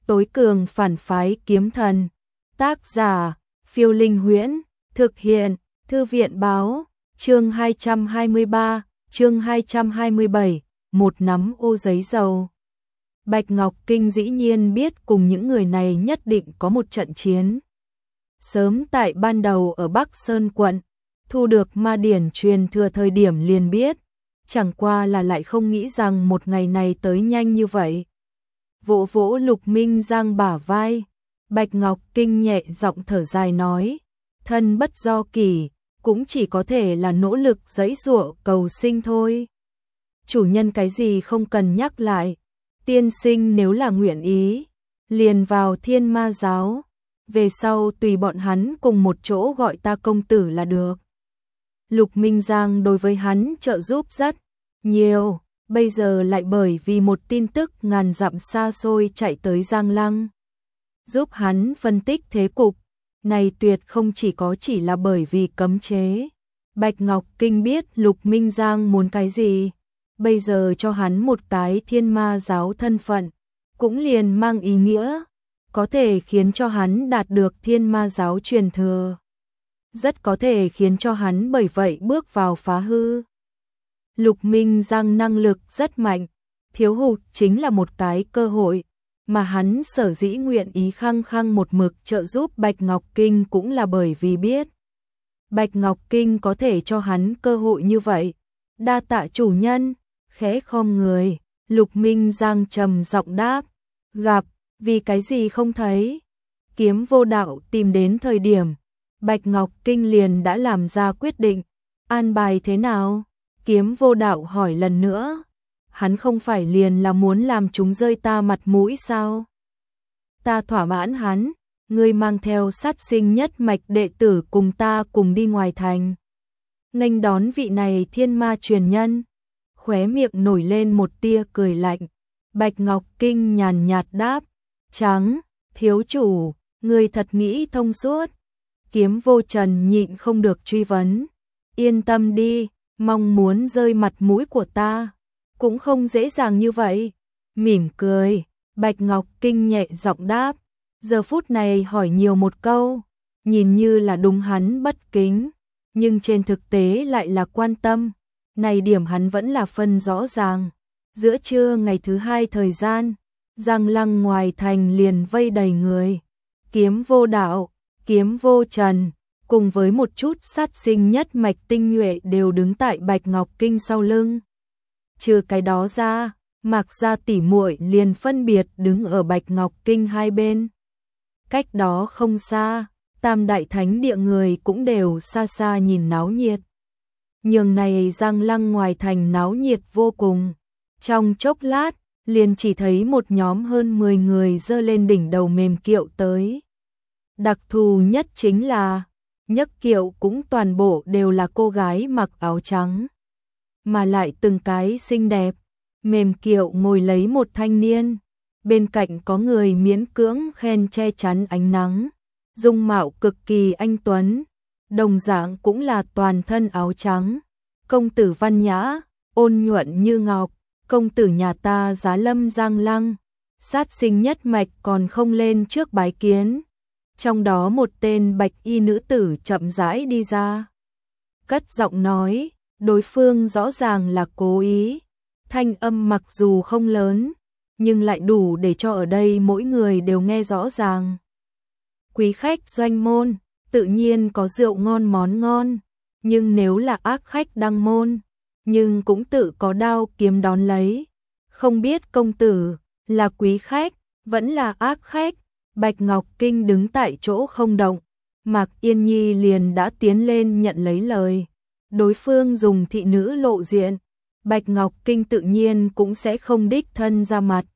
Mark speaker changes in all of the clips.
Speaker 1: Tối cường phản phái kiếm thần. Tác giả, Phiêu Linh Huyễn. Thực hiện, Thư viện báo. Chương 223, chương 227, một nắm ô giấy dầu. Bạch Ngọc Kinh dĩ nhiên biết cùng những người này nhất định có một trận chiến. Sớm tại ban đầu ở Bắc Sơn quận, thu được ma điển truyền thừa thời điểm liền biết, chẳng qua là lại không nghĩ rằng một ngày này tới nhanh như vậy. Vỗ vỗ Lục Minh Giang bả vai, Bạch Ngọc Kinh nhẹ giọng thở dài nói, thân bất do kỷ, cũng chỉ có thể là nỗ lực giãy giụa cầu sinh thôi. Chủ nhân cái gì không cần nhắc lại, tiên sinh nếu là nguyện ý, liền vào Thiên Ma giáo, về sau tùy bọn hắn cùng một chỗ gọi ta công tử là được. Lục Minh Giang đối với hắn trợ giúp rất nhiều, bây giờ lại bởi vì một tin tức ngàn dặm xa xôi chạy tới Giang Lăng, giúp hắn phân tích thế cục. Này tuyệt không chỉ là bởi vì cấm chế. Bạch Ngọc Kinh biết Lục Minh Giang muốn cái gì, bây giờ cho hắn một cái Thiên Ma giáo thân phận, cũng liền mang ý nghĩa có thể khiến cho hắn đạt được Thiên Ma giáo truyền thừa, rất có thể khiến cho hắn bởi vậy bước vào phá hư. Lục Minh Giang năng lực rất mạnh, thiếu hụt chính là một cái cơ hội, mà hắn sở dĩ nguyện ý khăng khăng một mực trợ giúp Bạch Ngọc Kinh cũng là bởi vì biết Bạch Ngọc Kinh có thể cho hắn cơ hội như vậy. Đa tạ chủ nhân. Khẽ khom người, Lục Minh Giang trầm giọng đáp, gặp, vì cái gì không thấy. Kiếm Vô Đạo tìm đến thời điểm, Bạch Ngọc Kinh liền đã làm ra quyết định. An bài thế nào? Kiếm Vô Đạo hỏi lần nữa. Hắn không phải liền là muốn làm chúng rơi ta mặt mũi sao? Ta thỏa mãn hắn, ngươi mang theo sát sinh nhất mạch đệ tử cùng ta cùng đi ngoài thành. Nghênh đón vị này thiên ma truyền nhân. Khóe miệng nổi lên một tia cười lạnh. Bạch Ngọc Kinh nhàn nhạt đáp, trắng, thiếu chủ, ngươi thật nghĩ thông suốt. Kiếm Vô Trần nhịn không được truy vấn. Yên tâm đi, mong muốn rơi mặt mũi của ta cũng không dễ dàng như vậy. Mỉm cười, Bạch Ngọc Kinh nhẹ giọng đáp, giờ phút này hỏi nhiều một câu, nhìn như là đúng hắn bất kính, nhưng trên thực tế lại là quan tâm. Này điểm hắn vẫn là phân rõ ràng. Giữa trưa ngày thứ hai thời gian, Giang Lăng ngoài thành liền vây đầy người. Kiếm Vô Đạo, Kiếm Vô Trần, cùng với một chút sát sinh nhất mạch tinh nhuệ đều đứng tại Bạch Ngọc Kinh sau lưng. Trừ cái đó ra, Mạc gia tỷ muội liền phân biệt đứng ở Bạch Ngọc Kinh hai bên. Cách đó không xa, Tam Đại Thánh Địa người cũng đều xa xa nhìn náo nhiệt. Nhường này Giang Lăng ngoài thành náo nhiệt vô cùng. Trong chốc lát, liền chỉ thấy một nhóm hơn 10 người giơ lên đỉnh đầu mềm kiệu tới. Đặc thù nhất chính là, nhấc kiệu cũng toàn bộ đều là cô gái mặc áo trắng, mà lại từng cái xinh đẹp. Mềm kiệu ngồi lấy một thanh niên, bên cạnh có người miễn cưỡng khen che chắn ánh nắng, dung mạo cực kỳ anh tuấn, đồng dạng cũng là toàn thân áo trắng. Công tử văn nhã, ôn nhuận như ngọc, công tử nhà ta Giá Lâm Giang Lăng, sát sinh nhất mạch còn không lên trước bái kiến. Trong đó một tên bạch y nữ tử chậm rãi đi ra, cất giọng nói, đối phương rõ ràng là cố ý. Thanh âm mặc dù không lớn, nhưng lại đủ để cho ở đây mỗi người đều nghe rõ ràng. Quý khách doanh môn, tự nhiên có rượu ngon món ngon, nhưng nếu là ác khách đăng môn, nhưng cũng tự có đao kiếm đón lấy. Không biết công tử là quý khách, vẫn là ác khách. Bạch Ngọc Kinh đứng tại chỗ không động, Mạc Yên Nhi liền đã tiến lên nhận lấy lời. Đối phương dùng thị nữ lộ diện, Bạch Ngọc Kinh tự nhiên cũng sẽ không đích thân ra mặt.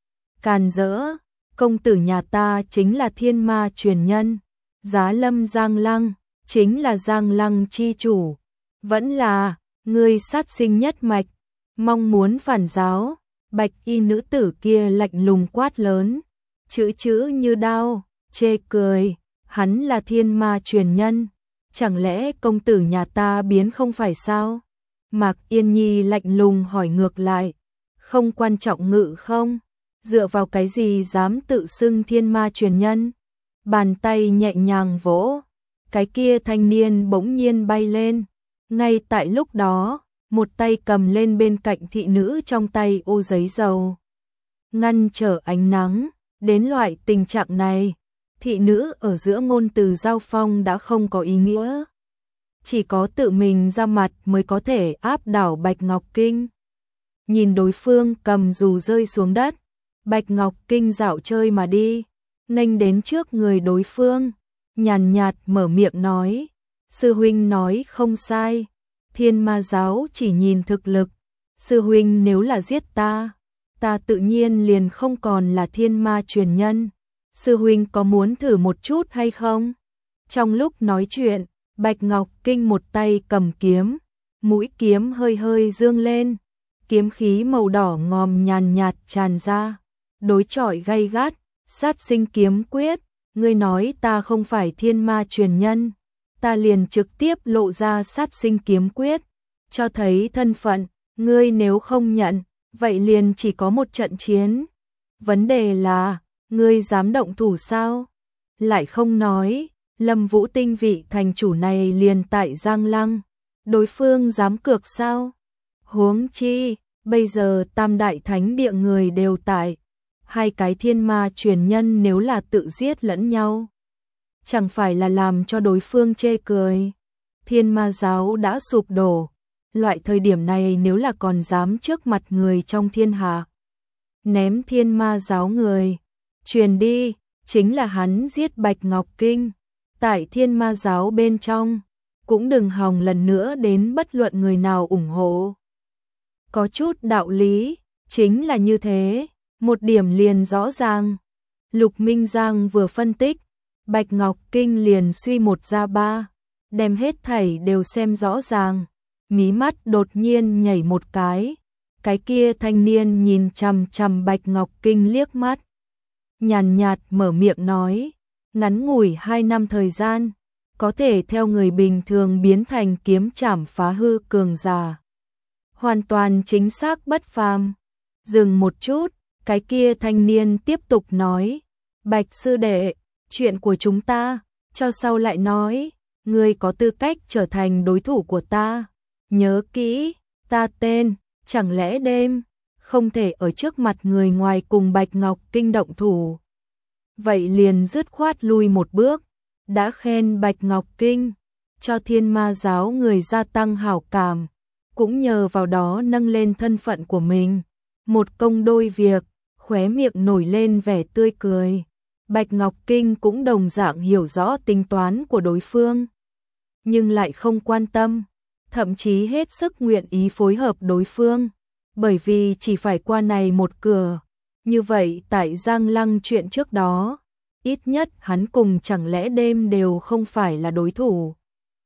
Speaker 1: Càn rỡ, công tử nhà ta chính là thiên ma truyền nhân, Giá Lâm Giang Lăng, chính là Giang Lăng chi chủ, vẫn là, ngươi sát sinh nhất mạch, mong muốn phản giáo. Bạch y nữ tử kia lạnh lùng quát lớn, chữ chữ như đao, chê cười, hắn là thiên ma truyền nhân, chẳng lẽ công tử nhà ta biến không phải sao? Mạc Yên Nhi lạnh lùng hỏi ngược lại, không quan trọng ngự không? dựa vào cái gì dám tự xưng thiên ma truyền nhân? Bàn tay nhẹ nhàng vỗ, cái kia thanh niên bỗng nhiên bay lên. Ngay tại lúc đó, một tay cầm lên bên cạnh thị nữ trong tay ô giấy dầu, ngăn trở ánh nắng. Đến loại tình trạng này, thị nữ ở giữa ngôn từ giao phong đã không có ý nghĩa. Chỉ có tự mình ra mặt mới có thể áp đảo Bạch Ngọc Kinh. Nhìn đối phương cầm dù rơi xuống đất, Bạch Ngọc Kinh dạo chơi mà đi, nghênh đến trước người đối phương, nhàn nhạt mở miệng nói, sư huynh nói không sai, thiên ma giáo chỉ nhìn thực lực, sư huynh nếu là giết ta tự nhiên liền không còn là thiên ma truyền nhân, sư huynh có muốn thử một chút hay không? Trong lúc nói chuyện, Bạch Ngọc Kinh một tay cầm kiếm, mũi kiếm hơi hơi dương lên, kiếm khí màu đỏ ngòm nhàn nhạt tràn ra, đối chọi gay gắt, sát sinh kiếm quyết, ngươi nói ta không phải thiên ma truyền nhân, ta liền trực tiếp lộ ra sát sinh kiếm quyết, cho thấy thân phận, ngươi nếu không nhận, vậy liền chỉ có một trận chiến. Vấn đề là, ngươi dám động thủ sao? Lại không nói, Lâm Vũ Tinh vị thành chủ này liền tại Giang Lăng, đối phương dám cược sao? Huống chi, bây giờ Tam Đại Thánh Địa người đều tại, hai cái thiên ma truyền nhân nếu là tự giết lẫn nhau, chẳng phải là làm cho đối phương chê cười. Thiên ma giáo đã sụp đổ, loại thời điểm này nếu là còn dám trước mặt người trong thiên hạ ném thiên ma giáo người, truyền đi, chính là hắn giết Bạch Ngọc Kinh. Tại thiên ma giáo bên trong, cũng đừng hòng lần nữa đến bất luận người nào ủng hộ. Có chút đạo lý, chính là như thế, một điểm liền rõ ràng. Lục Minh Giang vừa phân tích, Bạch Ngọc Kinh liền suy một ra ba, đem hết thảy đều xem rõ ràng, mí mắt đột nhiên nhảy một cái kia thanh niên nhìn chằm chằm Bạch Ngọc Kinh liếc mắt, nhàn nhạt mở miệng nói, ngắn ngủi 2 năm thời gian, có thể theo người bình thường biến thành kiếm trảm phá hư cường giả. Hoàn toàn chính xác bất phàm. Dừng một chút, cái kia thanh niên tiếp tục nói, Bạch sư đệ, chuyện của chúng ta, cho sau lại nói, ngươi có tư cách trở thành đối thủ của ta. Nhớ kỹ, ta tên, chẳng lẽ đêm, không thể ở trước mặt người ngoài cùng Bạch Ngọc Kinh động thủ. Vậy liền dứt khoát lui một bước, đã khen Bạch Ngọc Kinh, cho thiên ma giáo người gia tăng hảo cảm, cũng nhờ vào đó nâng lên thân phận của mình. Một công đôi việc, khóe miệng nổi lên vẻ tươi cười. Bạch Ngọc Kinh cũng đồng dạng hiểu rõ tính toán của đối phương, nhưng lại không quan tâm, thậm chí hết sức nguyện ý phối hợp đối phương, bởi vì chỉ phải qua này một cửa. Như vậy tại Giang Lăng chuyện trước đó, ít nhất hắn cùng chẳng lẽ đêm đều không phải là đối thủ.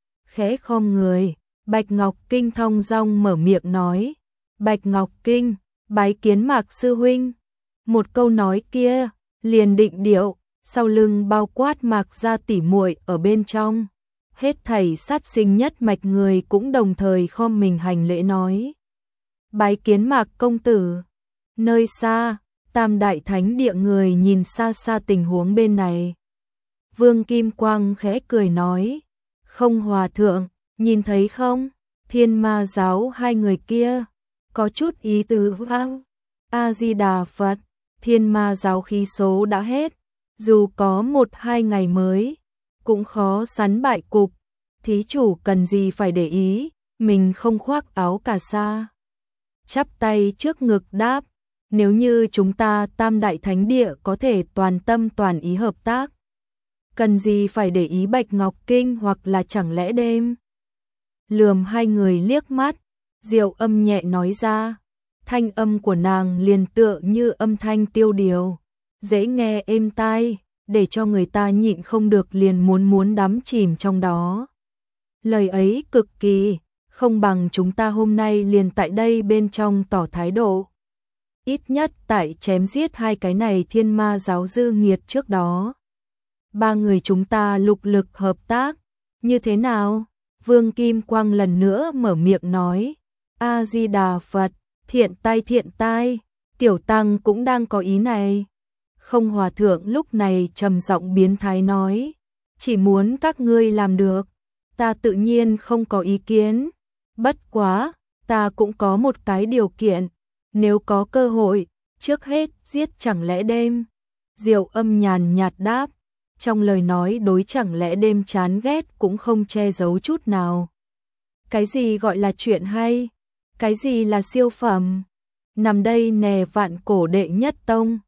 Speaker 1: Khẽ khom người, Bạch Ngọc Kinh thong dong mở miệng nói, Bạch Ngọc Kinh, bái kiến Mạc sư huynh. Một câu nói kia, liền định điệu, sau lưng bao quát Mạc gia tỉ muội ở bên trong. Hết thảy sát sinh nhất mạch người cũng đồng thời khom mình hành lễ nói, bái kiến Mạc công tử. Nơi xa, Tam Đại Thánh Địa người nhìn xa xa tình huống bên này. Vương Kim Quang khẽ cười nói, không hòa thượng, nhìn thấy không, thiên ma giáo hai người kia, có chút ý tứ vang. A-di-đà Phật, thiên ma giáo khí số đã hết, dù có 1-2 ngày mới, cũng khó sắn bại cục, thí chủ cần gì phải để ý, mình không khoác áo cà sa. Chắp tay trước ngực đáp, nếu như chúng ta Tam Đại Thánh Địa có thể toàn tâm toàn ý hợp tác, cần gì phải để ý Bạch Ngọc Kinh hoặc là chẳng lẽ đêm. Lườm hai người liếc mắt, Diệu Âm nhẹ nói ra, thanh âm của nàng liền tựa như âm thanh tiêu điều, dễ nghe êm tai, để cho người ta nhịn không được liền muốn đắm chìm trong đó. Lời ấy cực kỳ, không bằng chúng ta hôm nay liền tại đây bên trong tỏ thái độ. Ít nhất tại chém giết hai cái này thiên ma giáo dư nghiệt trước đó. 3 người chúng ta lục lực hợp tác, như thế nào? Vương Kim Quang lần nữa mở miệng nói, A-di-đà Phật, thiện tai, Tiểu tăng cũng đang có ý này. Không hòa thượng lúc này trầm giọng biến thái nói, chỉ muốn các ngươi làm được, ta tự nhiên không có ý kiến. Bất quá, ta cũng có một cái điều kiện, nếu có cơ hội, trước hết giết chẳng lẽ đêm. Diệu Âm nhàn nhạt đáp, trong lời nói đối chẳng lẽ đêm chán ghét cũng không che giấu chút nào. Cái gì gọi là chuyện hay? Cái gì là siêu phẩm? Nằm đây nè Vạn Cổ đệ nhất tông.